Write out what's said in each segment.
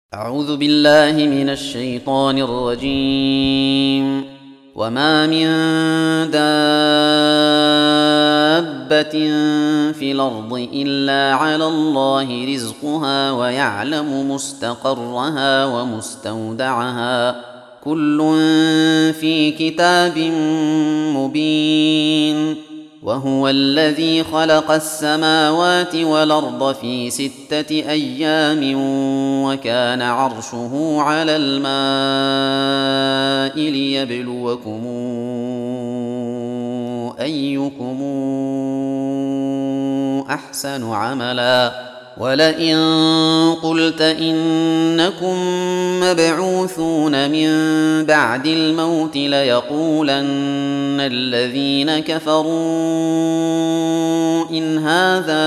أعوذ بالله من الشيطان الرجيم. وما من دابة في الأرض إلا على الله رزقها ويعلم مستقرها ومستودعها كل في كتاب مبين. وهو الذي خلق السماوات والأرض في 6 أيام وكان عرشه على الماء ليبلوكم أيكم أحسن عملا. ولئن قلت إنكم مبعوثون من بعد الموت ليقولن الذين كفروا إن هذا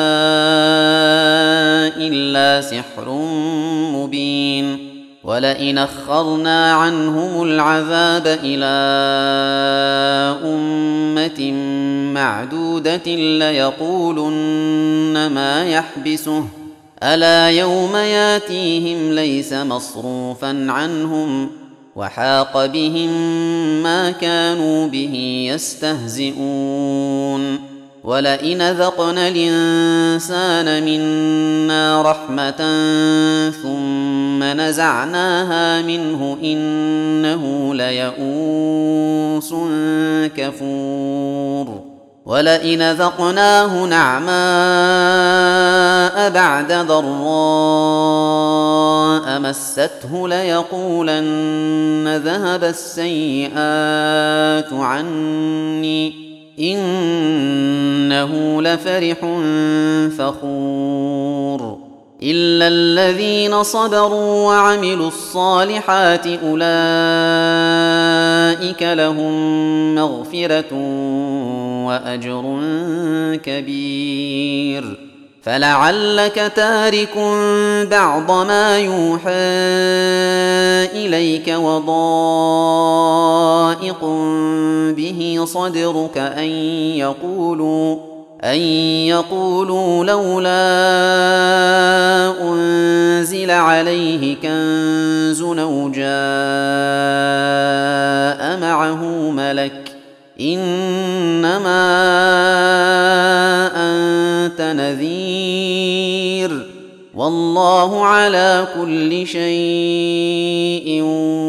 إلا سحر مبين. ولئن أخرنا عنهم العذاب إلى أمة معدودة ليقولن ما يحبسه ألا يوم ياتيهم ليس مصروفا عنهم وحاق بهم ما كانوا به يستهزئون. ولئن ذقنا الإنسان منا رحمة ثم نزعناها منه إنه ليئوس كفور. ولئن ذقناه نعماء بعد ضراء مسته ليقولن ذهب السيئات عني إنه لفرح فخور. إلا الذين صبروا وعملوا الصالحات أولئك لهم مغفرة وأجر كبير. فلعلك تارك بعض ما يوحى إليك وضائق به صدرك أن يقولوا لولا أنزل عليه كنز أو جاء معه ملك إنما أنت نذير والله على كل شيء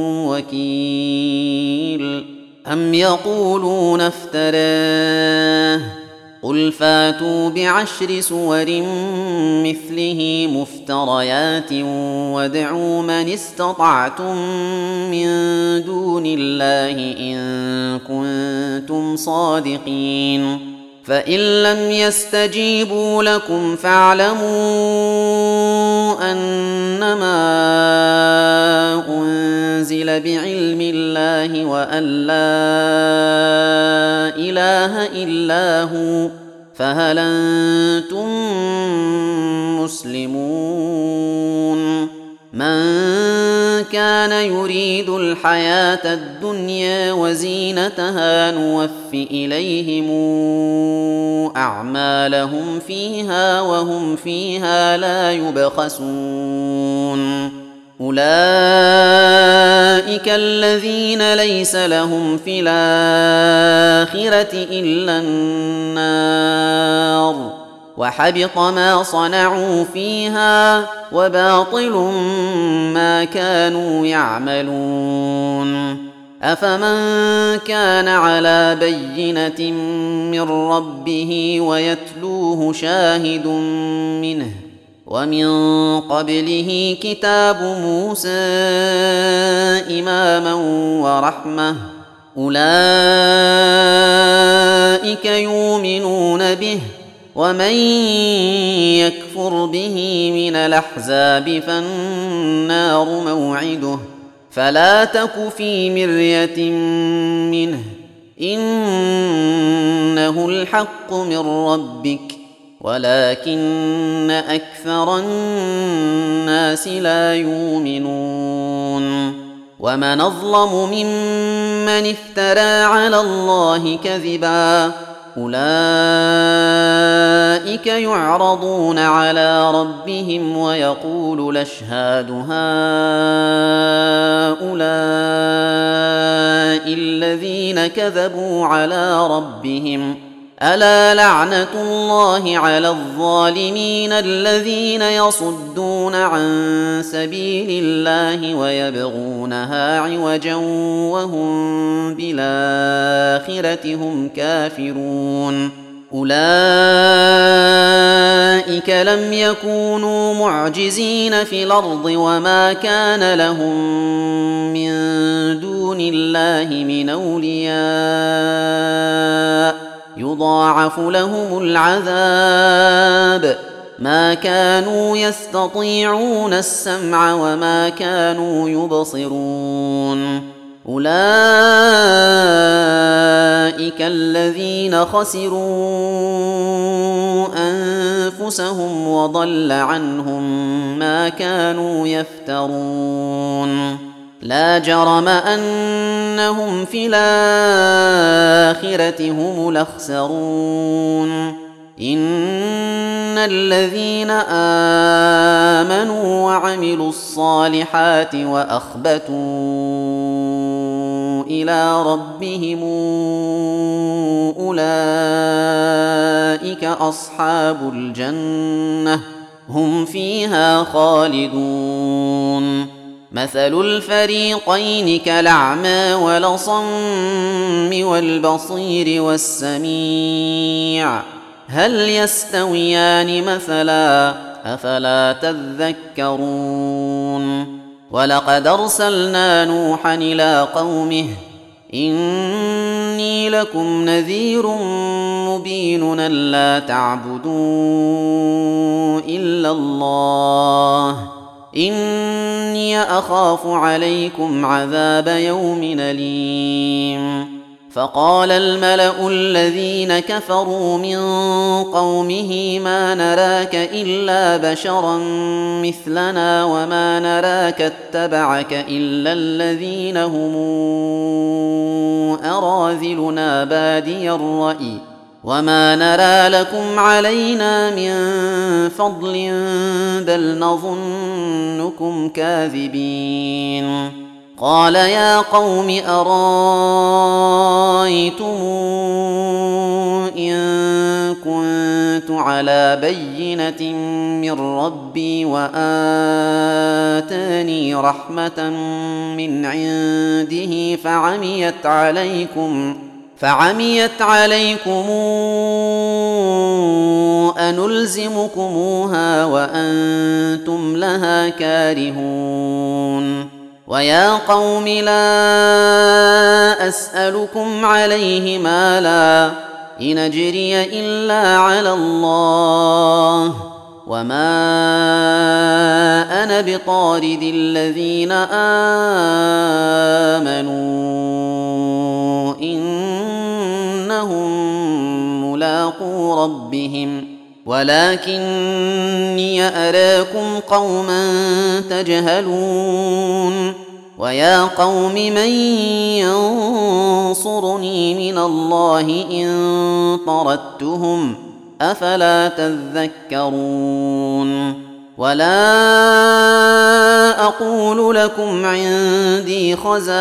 وكيل. أم يقولون افتراه قل فاتوا ب10 سور مثله مفتريات وادعوا من استطعتم من دون الله إن كنتم صادقين. فإن لم يستجيبوا لكم فاعلموا أنما أنزل بعلم الله وأن لا إله إلا هو فهل أنتم مسلمون. من كان يريد الحياة الدنيا وزينتها نوف إليهم أعمالهم فيها وهم فيها لا يبخسون. أولئك الذين ليس لهم في الآخرة إلا النار وحبط ما صنعوا فيها وباطل ما كانوا يعملون. أفمن كان على بينة من ربه ويتلوه شاهد منه ومن قبله كتاب موسى إماما ورحمة أولئك يؤمنون به ومن يكفر به من الأحزاب فالنار موعده فلا تك في مرية منه إنه الحق من ربك ولكن أكثر الناس لا يؤمنون. ومن أظلم ممن افترى على الله كذبا أولئك يعرضون على ربهم ويقول الأشهاد هؤلاء الذين كذبوا على ربهم ألا لعنة الله على الظالمين الذين يصدون عن سبيل الله ويبغونها عوجا وهم بالآخرة هم كافرون أولئك لم يكونوا معجزين في الأرض وما كان لهم من دون الله من أولياء يضاعف لهم العذاب ما كانوا يستطيعون السمع وما كانوا يبصرون أولئك الذين خسروا أنفسهم وضل عنهم ما كانوا يفترون لا جرم أنهم في الآخرة هم الأخسرون إن الذين آمنوا وعملوا الصالحات وأخبتوا إلى ربهم أولئك أصحاب الجنة هم فيها خالدون مثل الفريقين كالأعمى والأصم والبصير والسميع هل يستويان مثلا أفلا تذكرون ولقد أرسلنا نوحا إلى قومه إني لكم نذير مبين ألا تعبدوا إلا الله إني أخاف عليكم عذاب يوم أليم فقال الملأ الذين كفروا من قومه ما نراك إلا بشرا مثلنا وما نراك اتبعك إلا الذين هم أراذلنا بادي الرأي وما نرى لكم علينا من فضل بل نظنكم كاذبين قال يا قوم أرايتم إن كنت على بينة من ربي وآتاني رحمة من عنده فعميت عليكم أنلزمكموها وأنتم لها كارهون ويا قوم لا أسألكم عليه مالا إن أجري إلا على الله وما أنا بطارد الذين آمنوا إنهم ملاقو ربهم ولكني أراكم قوما تجهلون ويا قوم من ينصرني من الله إن طردتهم أفلا تذكرون ولا أقول لكم عندي خزائن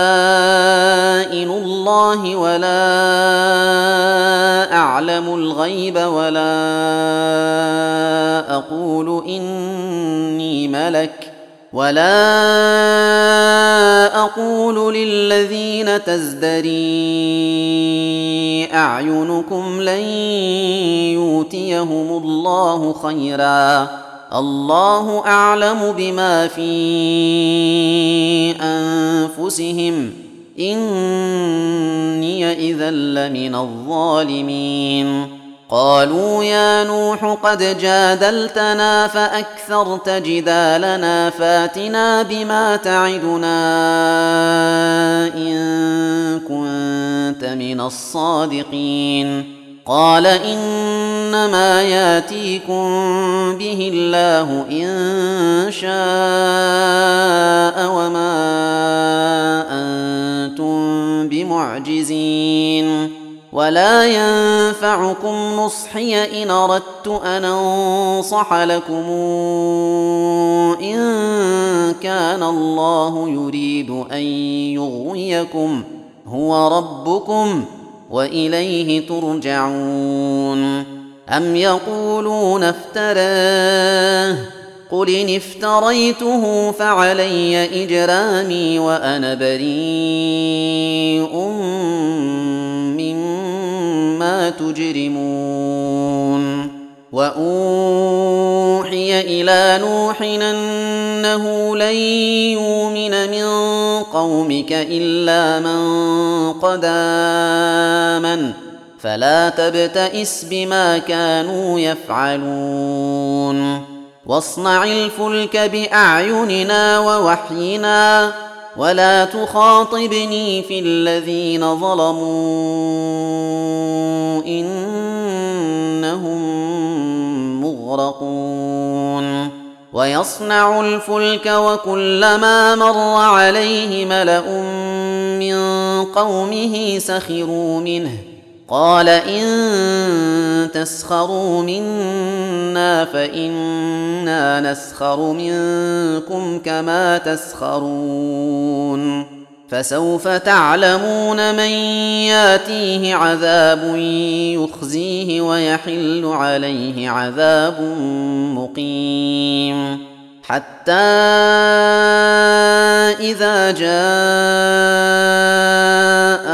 الله ولا أعلم الغيب ولا أقول إني ملك ولا أقول للذين تزدري أعينكم لن يؤتيهم الله خيرا الله أعلم بما في أنفسهم إني إذا لمن الظالمين قالوا يا نوح قد جادلتنا فأكثرت جدالنا فاتنا بما تعدنا إن كنت من الصادقين قال إنما ياتيكم به الله إن شاء وما أنتم بمعجزين ولا ينفعكم نصحي إن أردت أن أنصح لكم إن كان الله يريد أن يغويكم هو ربكم وإليه ترجعون. أم يقولون افتراه قل إن افتريته فعلي إجرامي وأنا بريء مما تجرمون. وأوحي إلى نوح أنه لن يؤمن من قومك إلا من قد آمن فلا تبتئس بما كانوا يفعلون. واصنع الفلك بأعيننا ووحينا ولا تخاطبني في الذين ظلموا إنهم مغرقون. ويصنع الفلك وكلما مر عليه ملأ من قومه سخروا منه قال إن تسخروا منا فإنا نسخر منكم كما تسخرون. فسوف تعلمون من ياتيه عذاب يخزيه ويحل عليه عذاب مقيم. حتى إذا جاء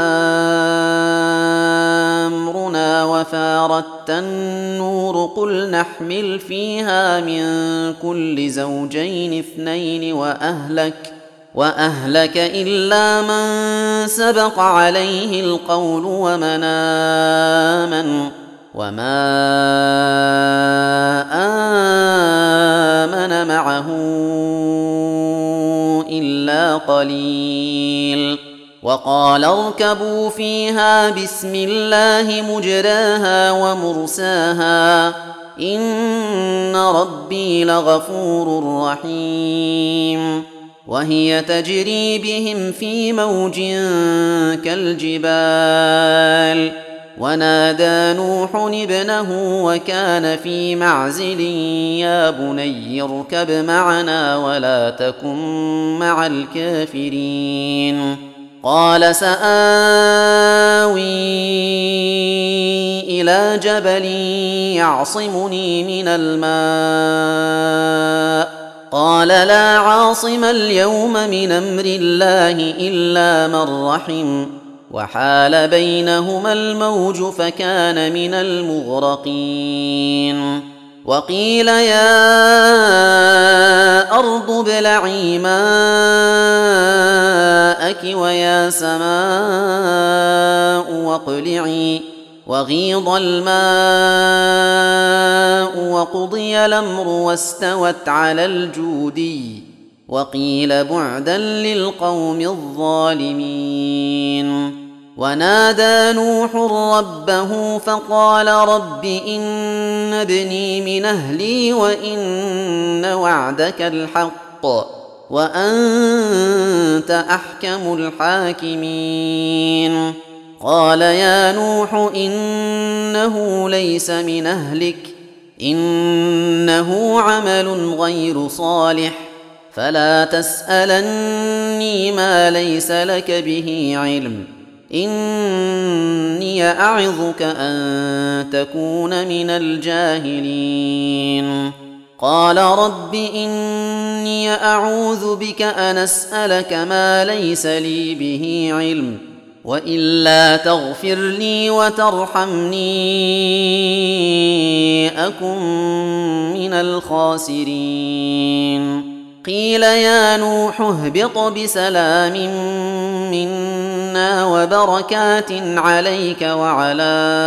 أمرنا وفارت النور قل نحمل فيها من كل زوجين اثنين وأهلك إلا من سبق عليه القول ومن آمن وما آمن معه إلا قليل. وقال اركبوا فيها بسم الله مجراها ومرساها إن ربي لغفور رحيم. وهي تجري بهم في موج كالجبال ونادى نوح ابنه وكان في معزل يا بني اركب معنا ولا تكن مع الكافرين. قال سآوي إلى جبل يعصمني من الماء قال لا عاصم اليوم من أمر الله إلا من رحم وحال بينهما الموج فكان من المغرقين. وقيل يا أرض ابلعي ماءك ويا سماء واقلعي وغيض الماء وقضي الأمر واستوت على الجودي وقيل بعدا للقوم الظالمين. ونادى نوح ربه فقال رب إن ابني من أهلي وإن وعدك الحق وأنت أحكم الحاكمين. قال يا نوح إنه ليس من أهلك إنه عمل غير صالح فلا تسألني ما ليس لك به علم إني أعظك أن تكون من الجاهلين. قال رب إني أعوذ بك أن أسألك ما ليس لي به علم وإلا تغفر لي وترحمني أكن من الخاسرين. قيل يا نوح اهبط بسلام منا وبركات عليك وعلى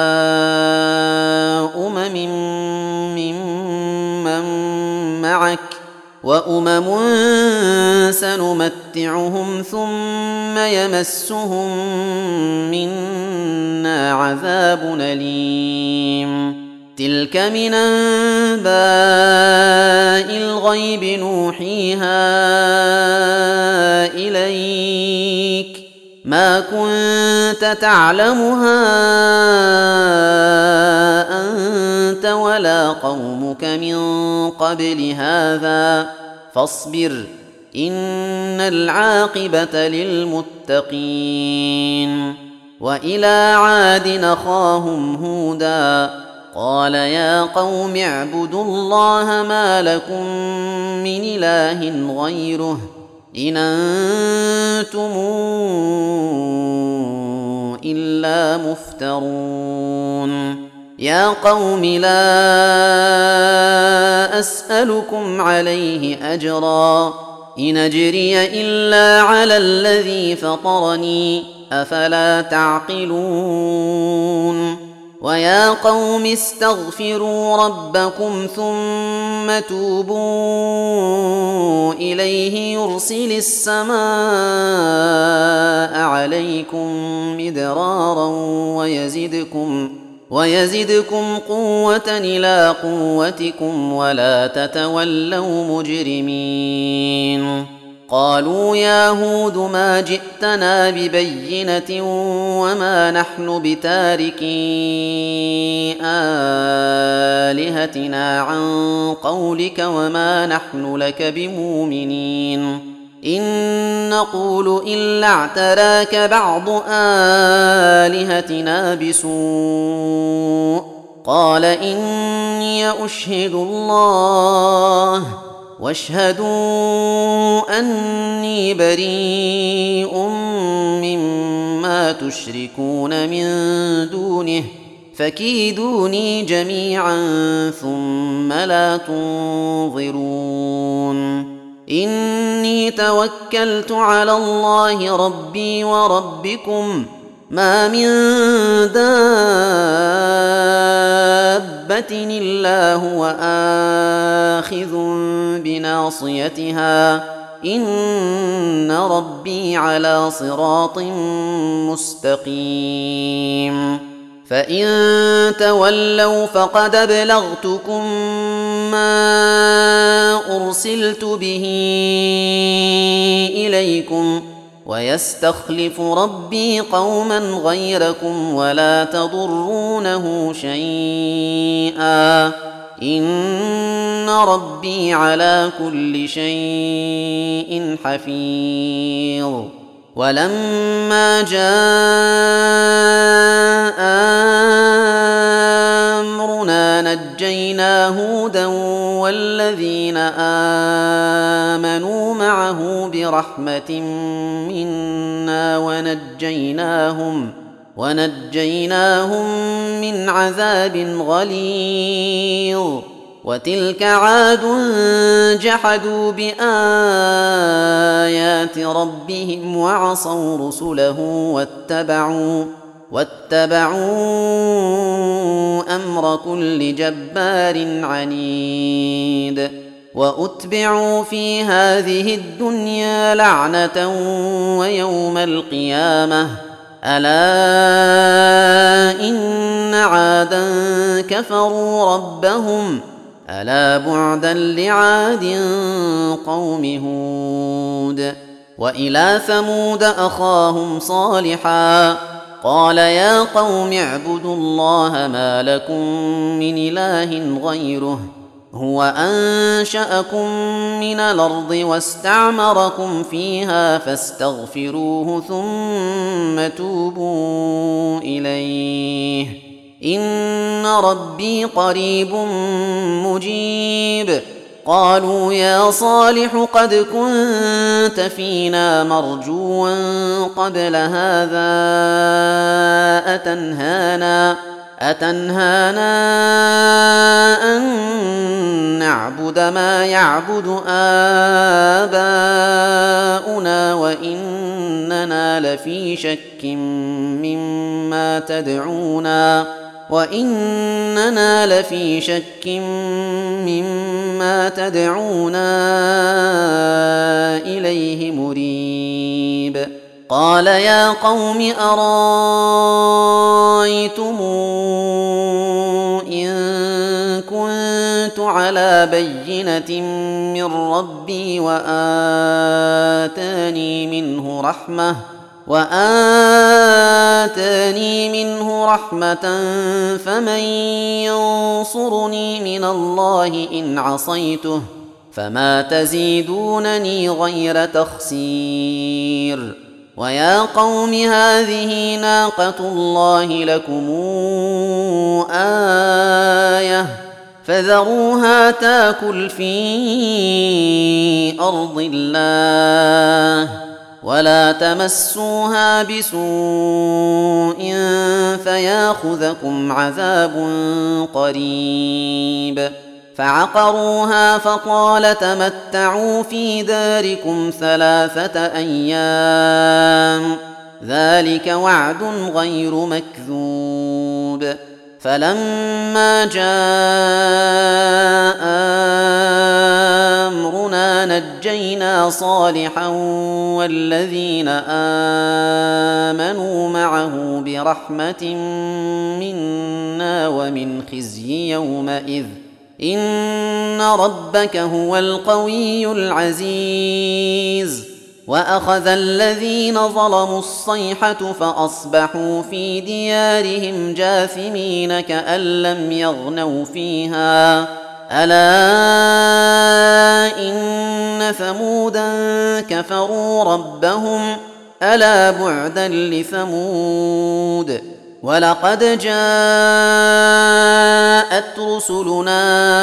ممن معك وأمم سنمتعهم ثم يمسهم منا عذاب أليم. تلك من أنباء الغيب نوحيها إليك ما كنت تعلمها أنت ولا قومك من قبل هذا فاصبر إن العاقبة للمتقين. وإلى عاد أخاهم هودا قال يا قوم اعبدوا الله ما لكم من إله غيره إن أنتم إلا مفترون. يا قوم لا أسألكم عليه أجرا إن أجري إلا على الذي فطرني أفلا تعقلون. ويا قوم استغفروا ربكم ثم توبوا إليه يرسل السماء عليكم مدرارا ويزدكم قوة إلى قوتكم ولا تتولوا مجرمين. قالوا يا هود ما جئتنا ببينة وما نحن بتاركي آلهتنا عن قولك وما نحن لك بمؤمنين إن نقول إلا اعتراك بعض آلهتنا بسوء قال إني أشهد الله واشهدوا أني بريء مما تشركون من دونه فكيدوني جميعا ثم لا تنظرون. إني توكلت على الله ربي وربكم ما من دابة إلا هو آخذ بناصيتها إن ربي على صراط مستقيم. فإن تولوا فقد أبلغتكم ما أرسلت به إليكم ويستخلف ربي قوما غيركم ولا تضرونه شيئا إن ربي على كل شيء حفيظ. ولما جاء أمرنا نجينا هودا والذين آمنوا معه برحمة منا ونجيناهم من عذاب غليظ. وتلك عاد جحدوا بآيات ربهم وعصوا رسله واتبعوا أمر كل جبار عنيد. وأتبعوا في هذه الدنيا لعنة ويوم القيامة ألا إن عادا كفروا ربهم ألا بعدا لعاد قوم هود. وإلى ثمود أخاهم صالحا قال يا قوم اعبدوا الله ما لكم من إله غيره هو أنشأكم من الأرض واستعمركم فيها فاستغفروه ثم توبوا إليه إن ربي قريب مجيب. قالوا يا صالح قد كنت فينا مرجوا قبل هذا أتنهانا أن نعبد ما يعبد آباؤنا وإننا لفي شك مما تدعونا إليه مريب. قال يا قوم أرايتم إن كنت على بينة من ربي وآتاني منه رحمة وآتاني منه رحمة فمن ينصرني من الله إن عصيته فما تزيدونني غير تخسير ويا قوم هذه ناقة الله لكم آية فذروها تاكل في أرض الله ولا تمسوها بسوء فياخذكم عذاب قريب فعقروها فقال تمتعوا في داركم 3 أيام ذلك وعد غير مكذوب فلما جاء أمرنا نجينا صالحا والذين آمنوا معه برحمة منا ومن خزي يومئذ إن ربك هو القوي العزيز وأخذ الذين ظلموا الصيحة فأصبحوا في ديارهم جاثمين كأن لم يغنوا فيها ألا إن ثمودا كفروا ربهم ألا بعدا لثمود ولقد جاءت رسلنا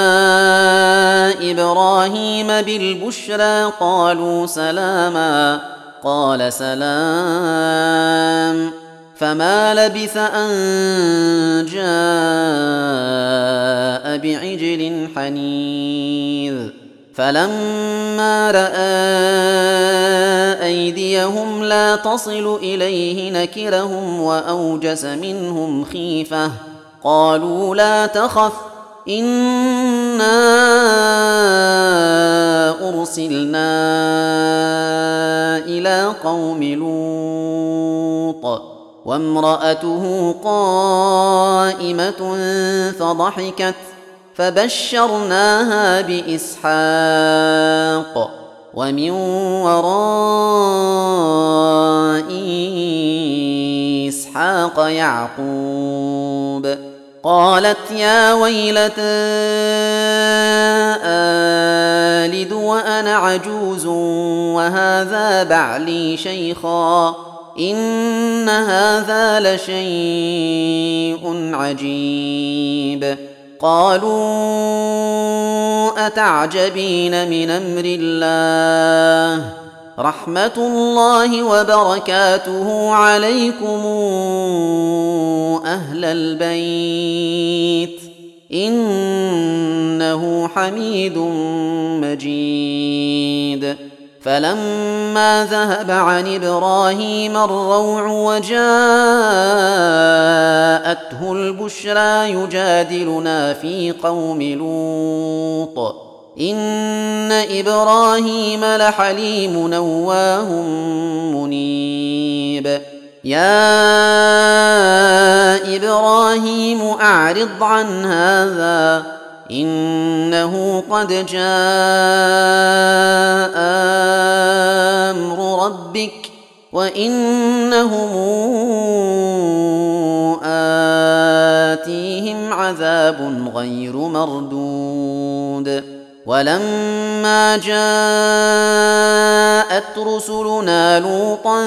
إبراهيم بالبشرى قالوا سلاما قال سلام فما لبث أن جاء بعجل حنيذ فلما رأى أيديهم لا تصل إليه نكرهم وأوجس منهم خيفة قالوا لا تخف إنا أرسلنا إلى قوم لوط وامرأته قائمة فضحكت فبشرناها بإسحاق ومن وراء إسحاق يعقوب قالت يا ويلتى آلد وأنا عجوز وهذا بعلي شيخا إن هذا لشيء عجيب قالوا أتعجبين من أمر الله رحمة الله وبركاته عليكم أهل البيت إنه حميد مجيد فلما ذهب عن إبراهيم الروع وجاءته البشرى يجادلنا في قوم لوط إن إبراهيم لحليم نواه منيب يا إبراهيم أعرض عن هذا إنه قد جاء أمر ربك وإنهم آتيهم عذاب غير مردود ولما جاءت رسلنا لوطا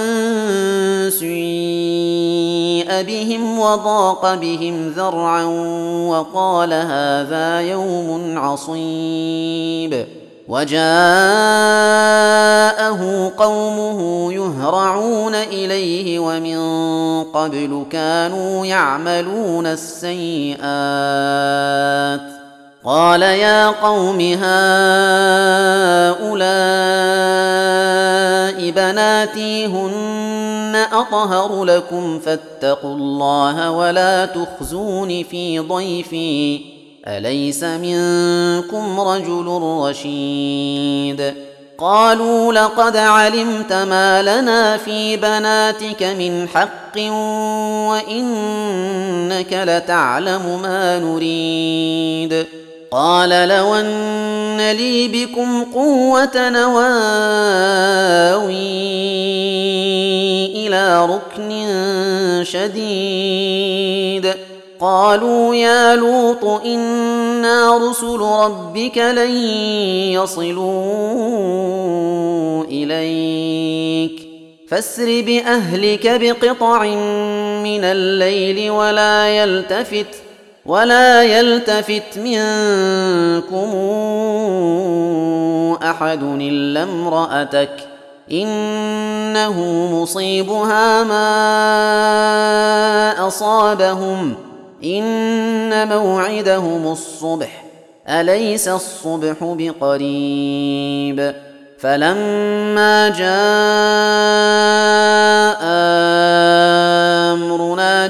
سيء بهم وضاق بهم ذرعا وقال هذا يوم عصيب وجاءه قومه يهرعون إليه ومن قبل كانوا يعملون السيئات قال يا قوم هؤلاء بناتي هن أطهر لكم فاتقوا الله ولا تخزون في ضيفي أليس منكم رجل رشيد قالوا لقد علمت ما لنا في بناتك من حق وإنك لتعلم ما نريد قال لو أن لي بكم قوة نواوي إلى ركن شديد. قالوا يا لوط إنا رسل ربك لن يصلوا إليك فاسر بأهلك بقطع من الليل ولا يلتفت منكم أحد إلا امرأتك إنه مصيبها ما أصابهم إن موعدهم الصبح أليس الصبح بقريب. فلما جاء أمرنا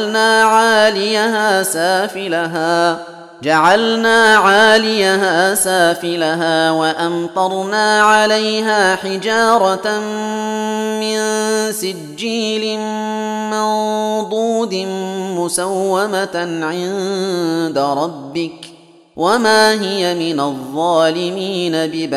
جعلنا عاليها سافلها وأمطرنا عليها حجارة من سجيل منضود مسومة عند ربك وما هي من الظالمين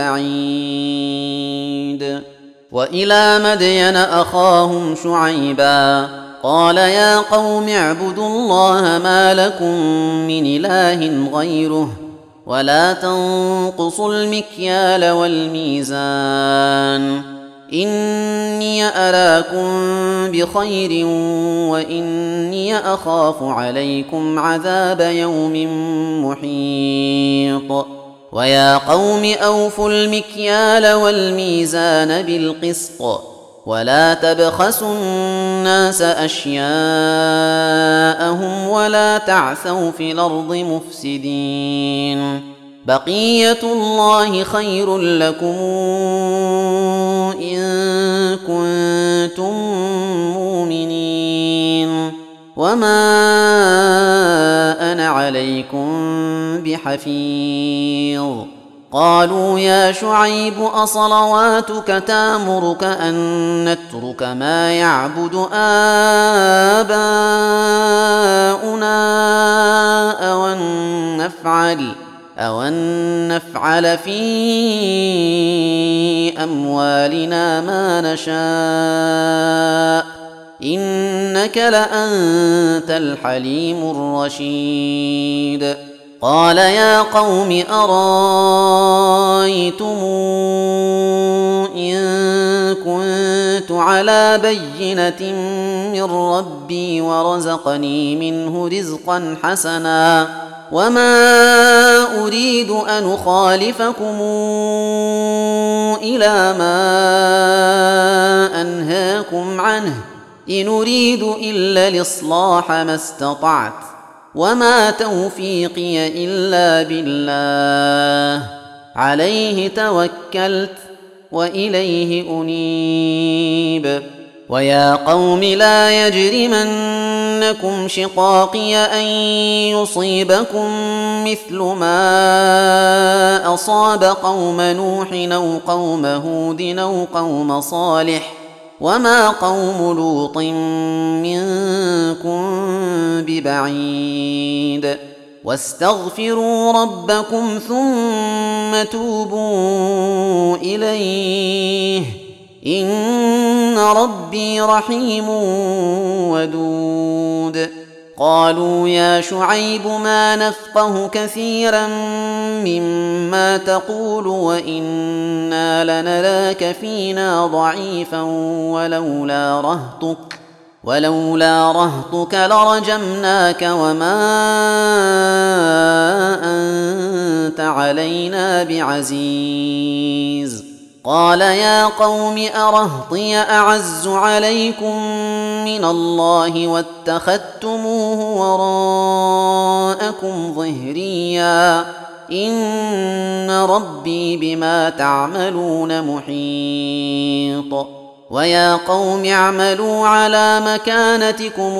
ببعيد. وإلى مدين أخاهم شعيبا قال يا قوم اعبدوا الله ما لكم من إله غيره ولا تنقصوا المكيال والميزان إني أراكم بخير وإني أخاف عليكم عذاب يوم محيط. ويا قوم أوفوا المكيال والميزان بالقسط ولا تبخسوا الناس أشياءهم ولا تعثوا في الأرض مفسدين. بقية الله خير لكم إن كنتم مؤمنين وما أنا عليكم بحفيظ. قالوا يا شعيب أصلواتك تأمرك أن نترك ما يعبد آباؤنا أو أن نفعل في أموالنا ما نشاء إنك لأنت الحليم الرشيد. قال يا قوم أرأيتم إن كنت على بينة من ربي ورزقني منه رزقا حسنا وما أريد أن أخالفكم إلى ما أنهاكم عنه إن أريد إلا الإصلاح ما استطعت وما توفيقي إلا بالله عليه توكلت وإليه أنيب. ويا قوم لا يجرمنكم شقاقي أن يصيبكم مثل ما أصاب قوم نوح أو قوم هود أو قوم صالح وما قوم لوط منكم ببعيد. واستغفروا ربكم ثم توبوا إليه إن ربي رحيم ودود. قالوا يا شعيب ما نفقه كثيرا مما تقول وإنا لنراك فينا ضعيفا ولولا رهطك لرجمناك وما أنت علينا بعزيز. قال يا قوم أرهطي أعز عليكم من الله واتخذتموه وراءكم ظهريا إن ربي بما تعملون محيط. ويا قوم اعملوا على مكانتكم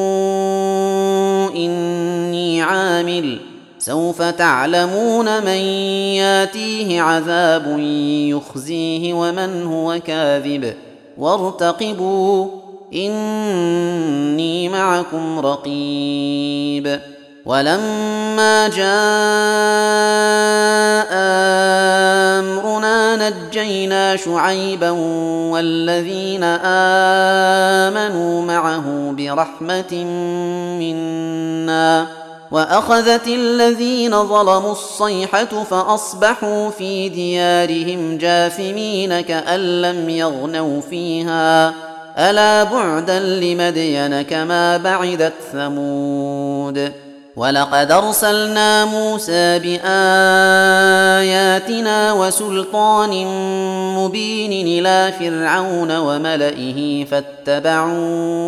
إني عامل سوف تعلمون من ياتيه عذاب يخزيه ومن هو كاذب وارتقبوا إني معكم رقيب. ولما جاء أمرنا نجينا شعيبا والذين آمنوا معه برحمة منا وأخذت الذين ظلموا الصيحة فأصبحوا في ديارهم جاثمين كأن لم يغنوا فيها ألا بعدا لمدين كما بعدت ثمود ولقد أرسلنا موسى بآياتنا وسلطان مبين إلى فرعون وملئه فاتبعوا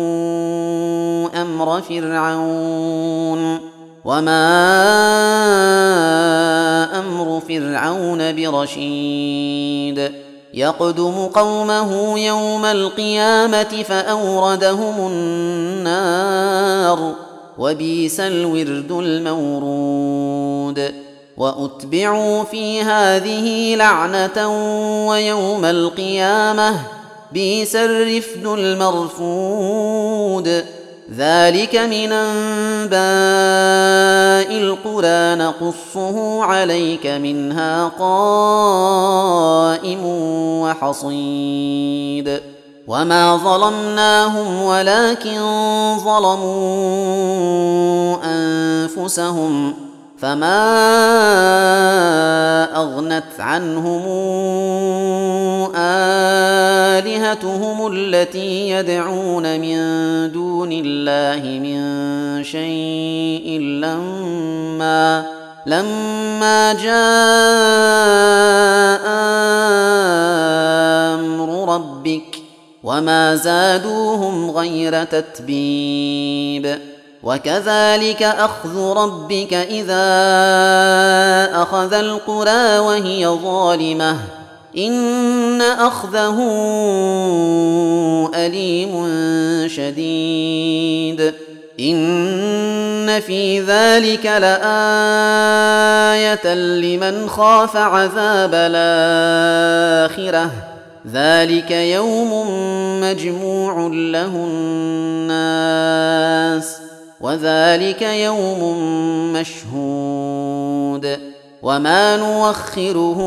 أمر فرعون وما أمر فرعون برشيد يقدم قومه يوم القيامة فأوردهم النار وبئس الورد المورود وأتبعوا في هذه لعنة ويوم القيامة بئس الرفد المرفود ذلك من أنباء القرى نقصه عليك منها قائم وحصيد وما ظلمناهم ولكن ظلموا أنفسهم فما أغنت عنهم آلهتهم التي يدعون من دون الله من شيء لما جاء أمر ربك وما زادوهم غير تتبيب وكذلك أخذ ربك إذا أخذ القرى وهي ظالمة إن أخذه أليم شديد إن في ذلك لآية لمن خاف عذاب الآخرة ذلك يوم مجموع له الناس وذلك يوم مشهود وما نوخره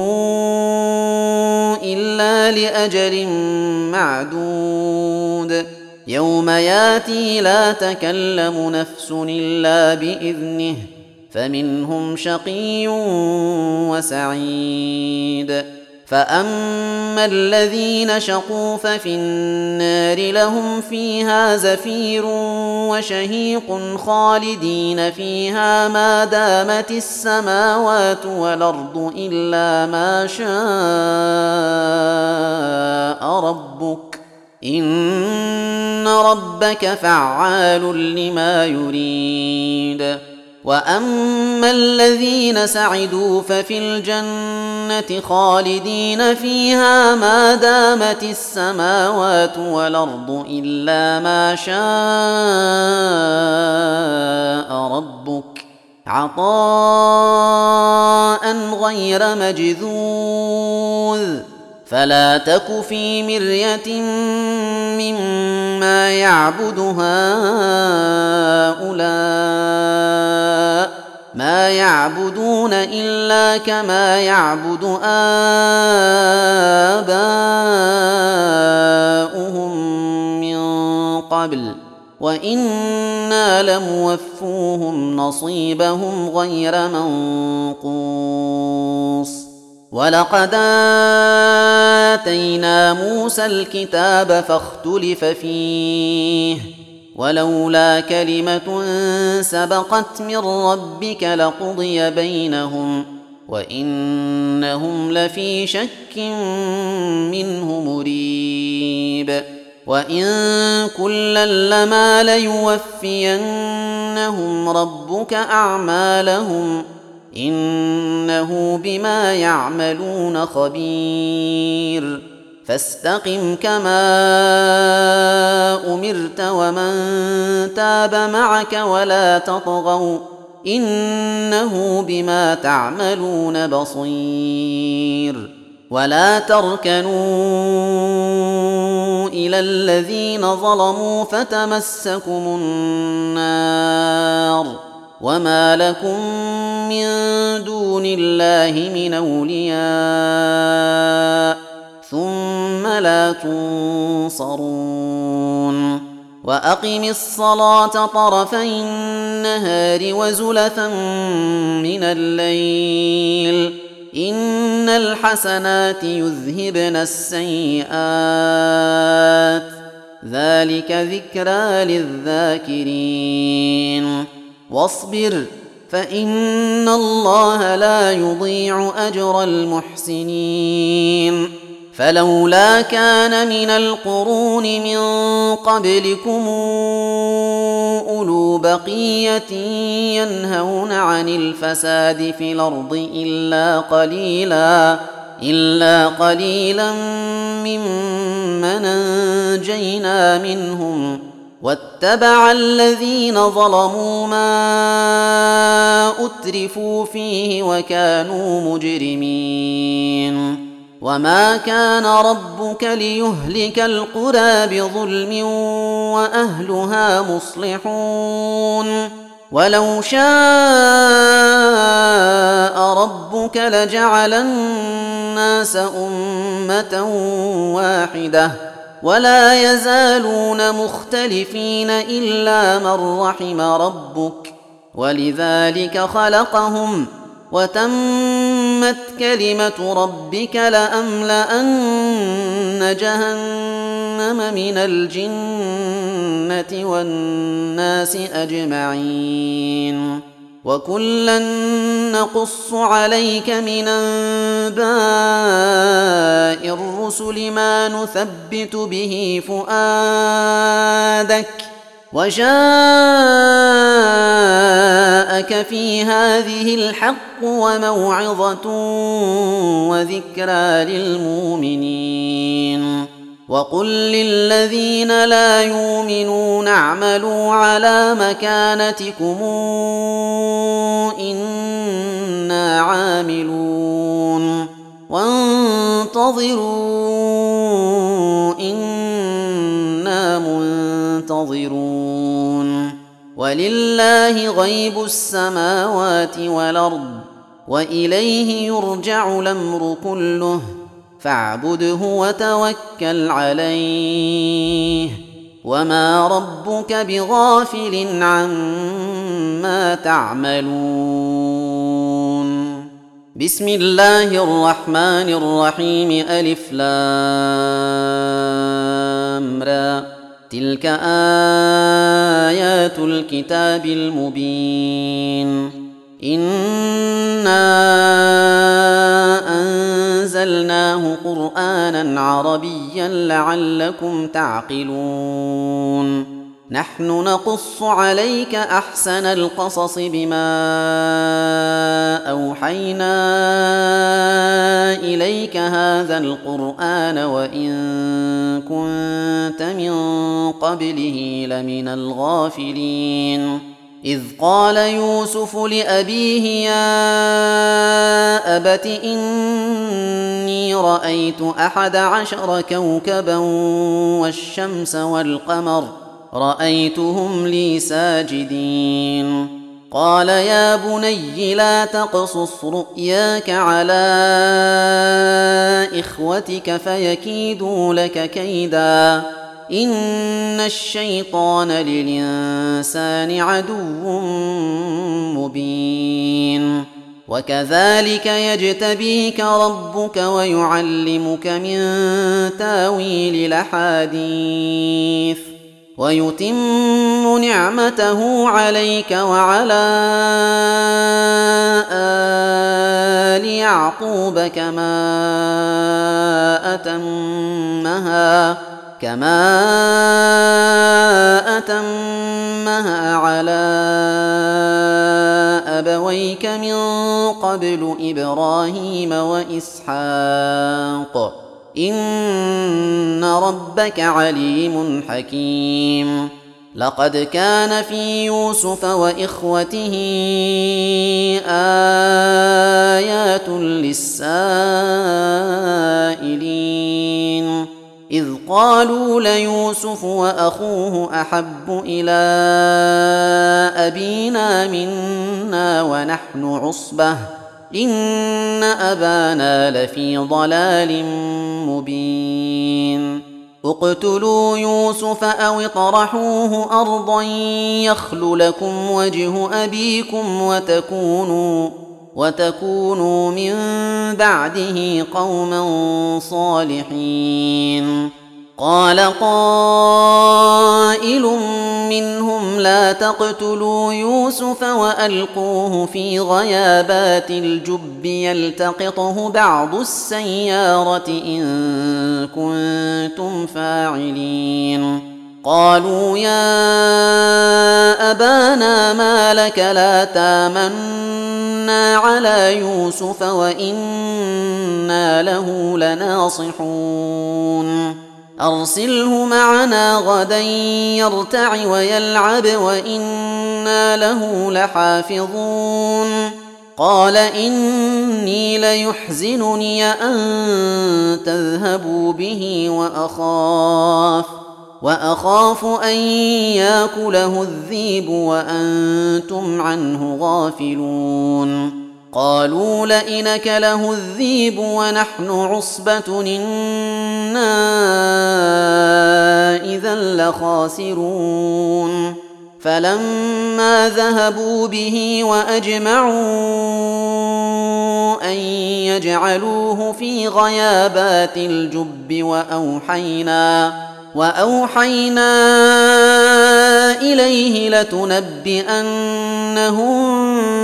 إلا لأجل معدود يوم ياتي لا تكلم نفس إلا بإذنه فمنهم شقي وسعيد فأما الذين شقوا ففي النار لهم فيها زفير وشهيق خالدين فيها ما دامت السماوات والأرض إلا ما شاء ربك إن ربك فعال لما يريد وأما الذين سعدوا ففي الجنة خالدين فيها ما دامت السماوات والأرض إلا ما شاء ربك عطاء غير مجذوذ فلا تك في مرية مما يعبد هؤلاء ما يعبدون إلا كما يعبد آباؤهم من قبل وإنا لموفوهم نصيبهم غير منقوص ولقد آتينا موسى الكتاب فاختلف فيه ولولا كلمة سبقت من ربك لقضي بينهم وإنهم لفي شك منه مريب وإن كلا لما ليوفينهم ربك أعمالهم إنه بما يعملون خبير فاستقم كما أمرت ومن تاب معك ولا تطغوا إنه بما تعملون بصير ولا تركنوا إلى الذين ظلموا فتمسكم النار وما لكم من دون الله من أولياء ثم لا تنصرون وأقم الصلاة طرفي النهار وزلفا من الليل إن الحسنات يذهبن السيئات ذلك ذكرى للذاكرين واصبر فإن الله لا يضيع أجر المحسنين فلولا كان من القرون من قبلكم أولو بقية ينهون عن الفساد في الأرض إلا قليلا ممن أنجينا منهم واتبع الذين ظلموا ما أترفوا فيه وكانوا مجرمين وما كان ربك ليهلك القرى بظلم وأهلها مصلحون ولو شاء ربك لجعل الناس أمة واحدة ولا يزالون مختلفين إلا من رحم ربك ولذلك خلقهم وتمت كلمة ربك لأملأن جهنم من الجنة والناس أجمعين وكلا نقص عليك من أنباء الرسل ما نثبت به فؤادك وجاءك في هذه الحق وموعظة وذكرى للمؤمنين وقل للذين لا يؤمنون اعملوا على مكانتكم إنا عاملون وانتظروا إنا منتظرون ولله غيب السماوات والأرض وإليه يرجع الأمر كله فاعبده وتوكل عليه وما ربك بغافل عما تعملون بسم الله الرحمن الرحيم ألف لام را تلك آيات الكتاب المبين إنا أنزلناه قرآنا عربيا لعلكم تعقلون نحن نقص عليك أحسن القصص بما أوحينا إليك هذا القرآن وإن كنت من قبله لمن الغافلين إذ قال يوسف لأبيه يا أبت إني رأيت 11 كوكبا والشمس والقمر رأيتهم لي ساجدين قال يا بني لا تقصص رؤياك على إخوتك فيكيدوا لك كيدا إن الشيطان للإنسان عدو مبين وكذلك يجتبيك ربك ويعلمك من تاويل الأحاديث ويتم نعمته عليك وعلى آل يعقوب كما أتمها على أبويك من قبل إبراهيم وإسحاق إن ربك عليم حكيم لقد كان في يوسف وإخوته آيات للسائلين إذ قالوا ليوسف وأخوه أحب إلى أبينا منا ونحن عصبة إن أبانا لفي ضلال مبين اقتلوا يوسف أو اطرحوه أرضا يخل لكم وجه أبيكم وتكونوا من بعده قوما صالحين قال قائل منهم لا تقتلوا يوسف وألقوه في غيابات الجب يلتقطه بعض السيارة إن كنتم فاعلين قالوا يا أبانا ما لك لا تامنا على يوسف وإنا له لناصحون أرسله معنا غدا يرتع ويلعب وإنا له لحافظون قال إني ليحزنني أن تذهبوا به وأخاف أن يأكله الذئب وأنتم عنه غافلون قالوا لئن أكله الذئب ونحن عصبة إنا إذا لخاسرون فلماذهبوا به وأجمعوا أن يجعلوه في غيابات الجب وأوحينا إليه لتنبئنهم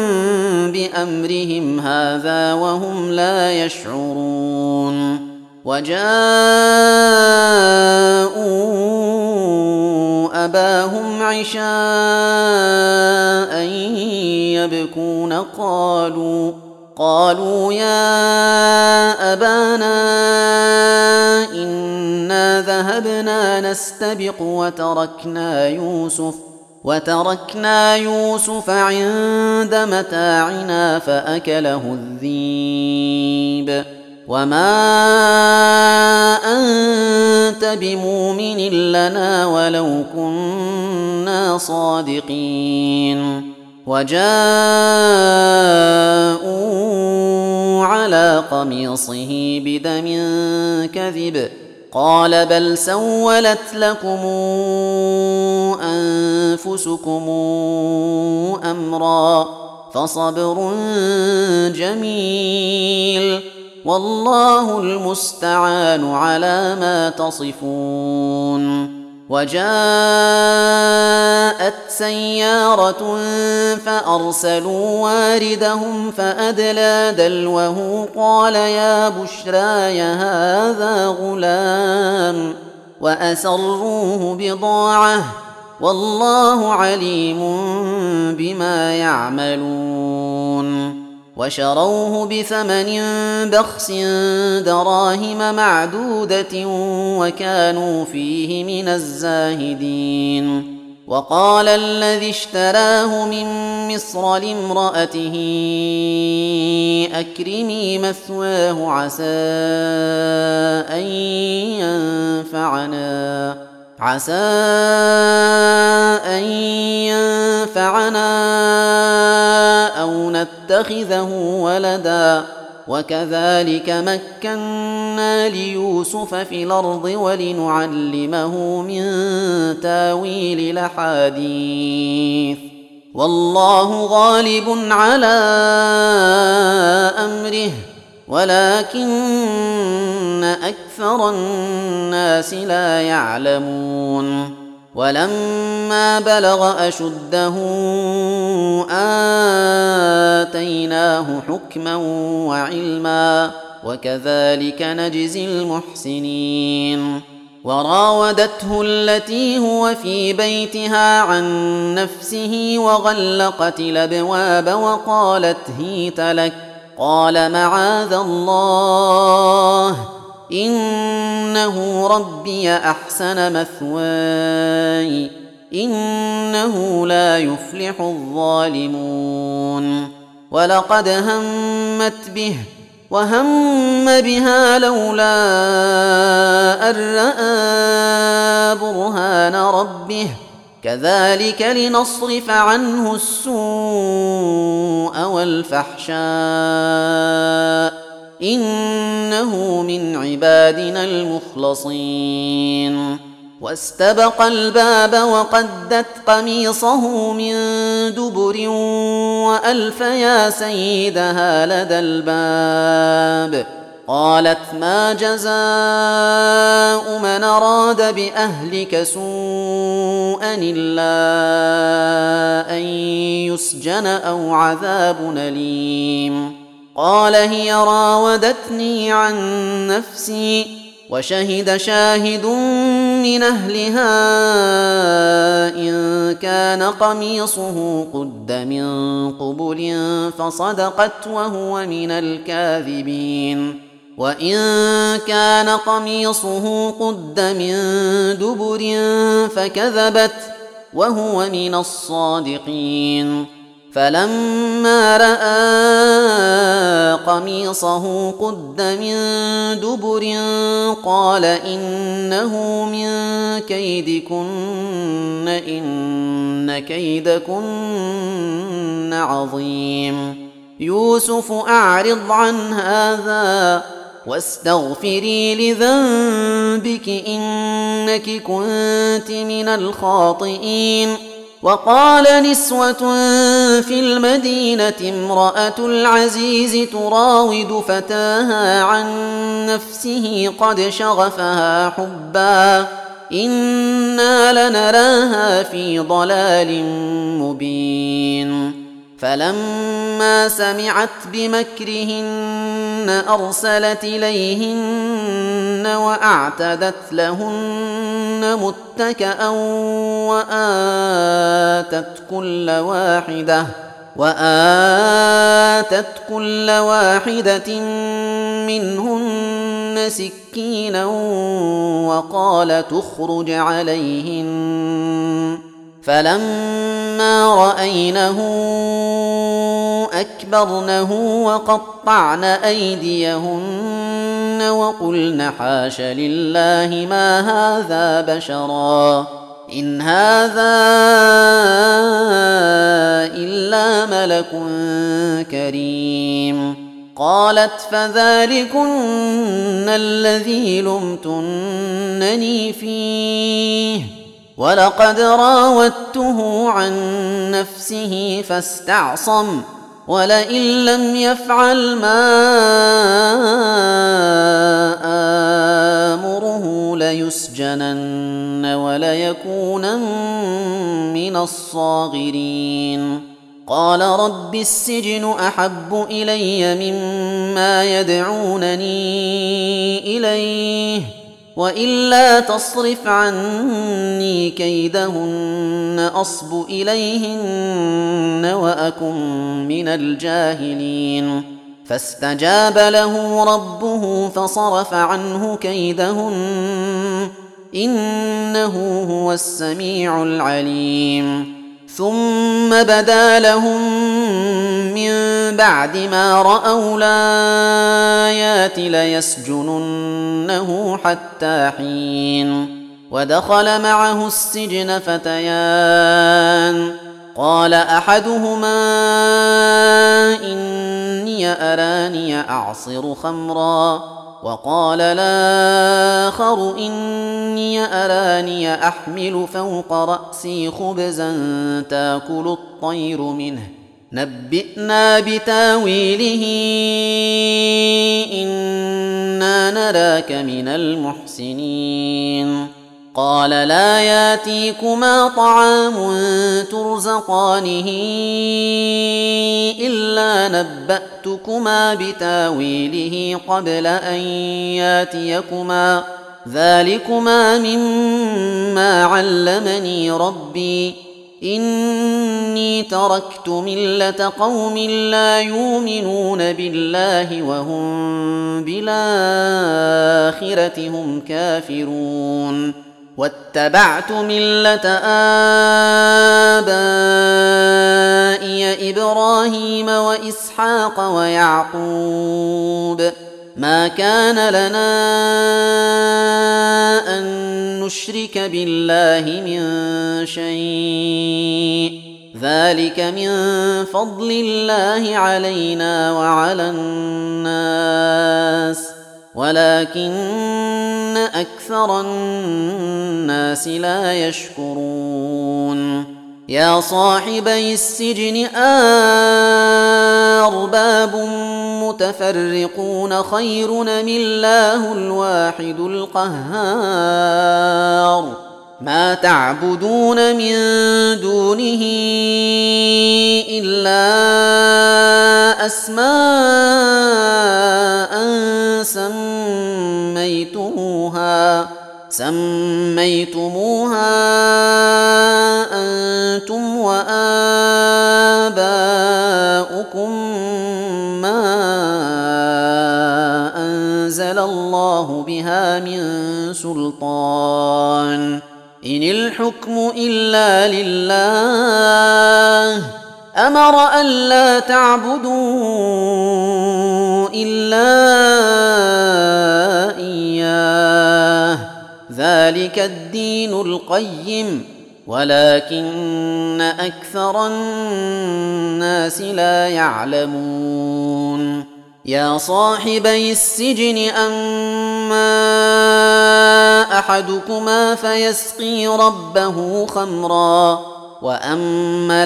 بأمرهم هذا وهم لا يشعرون وجاءوا أباهم عشاء يبكون قالوا يا أبانا إنا ذهبنا نستبق وتركنا يوسف عند متاعنا فأكله الذئب وما أنت بمؤمن لنا ولو كنا صادقين وجاءوا على قميصه بدم كذب قال بل سولت لكم أنفسكم أمرا فصبر جميل والله المستعان على ما تصفون وجاءت سيارة فأرسلوا واردهم فأدلى دلوه قال يا بشراي هذا غلام وأسروه بضاعة والله عليم بما يعملون وشروه بثمن بخس دراهم معدودة وكانوا فيه من الزاهدين وقال الذي اشتراه من مصر لامرأته أكرمي مثواه عسى أن ينفعنا أو نتخذه ولدا وكذلك مكنا ليوسف في الأرض ولنعلمه من تاويل الأحاديث والله غالب على أمره ولكن أكثر الناس لا يعلمون ولما بلغ أشده آتيناه حكما وعلما وكذلك نجزي المحسنين وراودته التي هو في بيتها عن نفسه وغلقت الأبواب وقالت هيت لك قال معاذ الله إنه ربي أحسن مثواي إنه لا يفلح الظالمون ولقد همت به وهم بها لولا أن رأى برهان ربه كذلك لنصرف عنه السوء والفحشاء إنه من عبادنا المخلصين واستبق الباب وقدت قميصه من دبر وألف يا سيدها لدى الباب قالت ما جزاء من أراد بأهلك سوءا إلا أن يسجن أو عذاب أليم قال هي راودتني عن نفسي وشهد شاهد من أهلها إن كان قميصه قد من قبل فصدقت وهو من الكاذبين وإن كان قميصه قد من دبر فكذبت وهو من الصادقين فلما رأى قميصه قد من دبر قال إنه من كيدكن إن كيدكن عظيم يوسف أعرض عن هذا واستغفري لذنبك إنك كنت من الخاطئين وقال نسوة في المدينة امرأة العزيز تراود فتاها عن نفسه قد شغفها حبا إنا لنراها في ضلال مبين فلما سمعت بمكرهن أرسلت إليهن وأعتدت لهن متكأ وآتت كل واحدة منهن سكينا وقال تخرج عليهن فلما رأينه أكبرنه وقطعن أيديهن وقلن حاش لله ما هذا بشرا إن هذا إلا ملك كريم قالت فذلكن الذي لمتنني فيه ولقد راودته عن نفسه فاستعصم ولئن لم يفعل ما آمره ليسجنن وليكونن من الصاغرين قال رب السجن أحب إلي مما يدعونني إليه وإلا تصرف عني كيدهن أصب إليهن وأكن من الجاهلين فاستجاب له ربه فصرف عنه كيدهن إنه هو السميع العليم ثم بدا لهم من بعد ما رأوا الآيات ليسجننه حتى حين ودخل معه السجن فتيان قال أحدهما إني أراني أعصر خمرا وقال الآخر إني أراني أحمل فوق رأسي خبزا تأكل الطير منه نبئنا بتاويله إنا نراك من المحسنين قال لا ياتيكما طعام ترزقانه إلا نبأتكما بتاويله قبل أن ياتيكما ذلكما مما علمني ربي إني تركت ملة قوم لا يؤمنون بالله وهم بالآخرة هم كافرون واتبعت ملة آبائي إبراهيم وإسحاق ويعقوب ما كان لنا أن نشرك بالله من شيء ذلك من فضل الله علينا وعلى الناس ولكن أكثر الناس لا يشكرون يا صاحبي السجن أرباب متفرقون خير أم الله الواحد القهار ما تعبدون من دونه إلا أسماء سميتموها أنتم وآباؤكم ما أنزل الله بها من سلطان إن الحكم إلا لله أمر ألا تعبدوا إلا إياه ذلك الدين القيم ولكن أكثر الناس لا يعلمون يا صاحبي السجن أما أحدكما فيسقي ربه خمرا وأما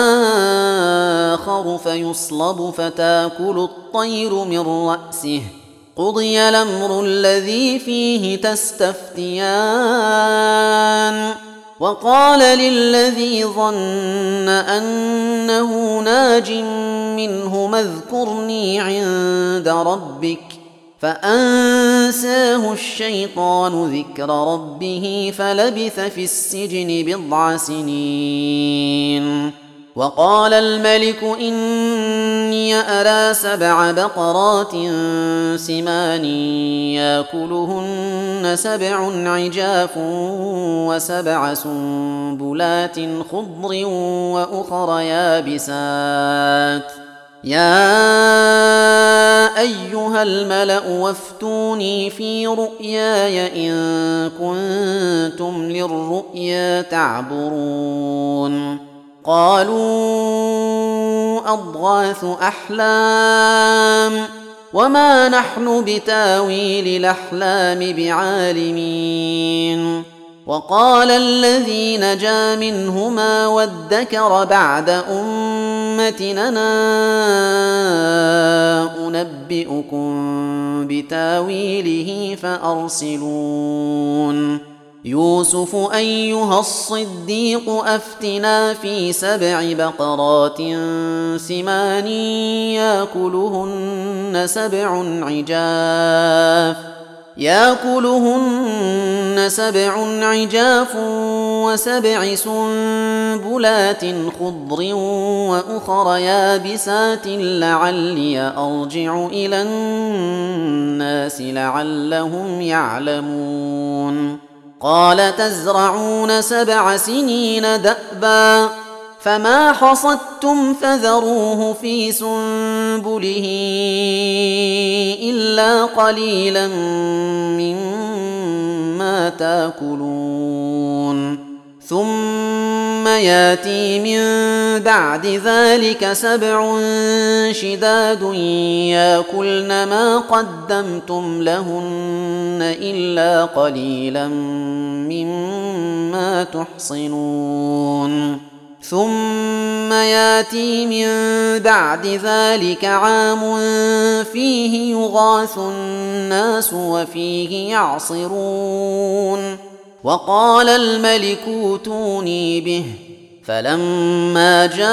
الآخر فيصلب فتاكل الطير من رأسه قضي الأمر الذي فيه تستفتيان وقال للذي ظن أنه ناج منهما اذكرني عند ربك فأنساه الشيطان ذكر ربه فلبث في السجن بضع سنين وقال الملك إني أرى 7 بقرات سمان يأكلهن 7 عجاف و7 سنبلات خضر وأخر يابسات يا أيها الملأ وافتوني في رؤياي إن كنتم للرؤيا تعبرون قالوا أضغاث أحلام وما نحن بتاويل الأحلام بعالمين وقال الذي نجا منهما وادكر بعد أمتنا أنبئكم بتاويله فأرسلون يوسف أيها الصديق أفتنا في 7 بقرات سمان يأكلهن 7 عجاف و7 سنبلات خضر وأخر يابسات لعلي أرجع إلى الناس لعلهم يعلمون قال تزرعون 7 سنين دأبا فما حصدتم فذروه في سنبله إلا قليلا مما تأكلون ثم ياتي من بعد ذلك 7 شداد يأكلن ما قدمتم لهن إلا قليلا مما تحصنون ثم ياتي من بعد ذلك عام فيه يغاث الناس وفيه يعصرون وقال الملك اوتوني به فلما جاءه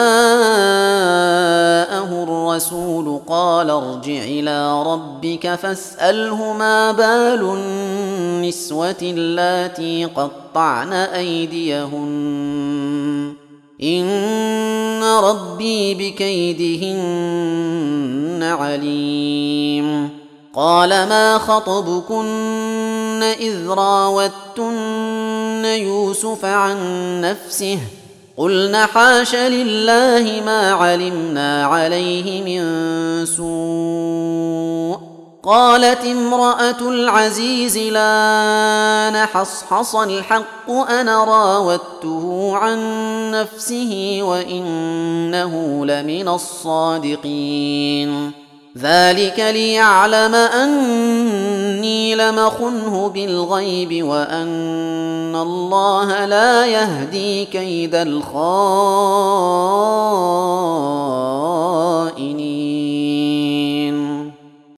الرسول قال ارجع إلى ربك فاسأله ما بال النسوة اللاتي قطعن أيديهن إن ربي بكيدهن عليم قال ما خطبكن إذ راوتن يوسف عن نفسه قلنا حاش لله ما علمنا عليه من سوء. قالت امرأة العزيز لا نحصحص الحق أنا راودته عن نفسه وإنه لمن الصادقين. ذلك ليعلم أني لم أخنه بالغيب وأن الله لا يهدي كيد الخائنين.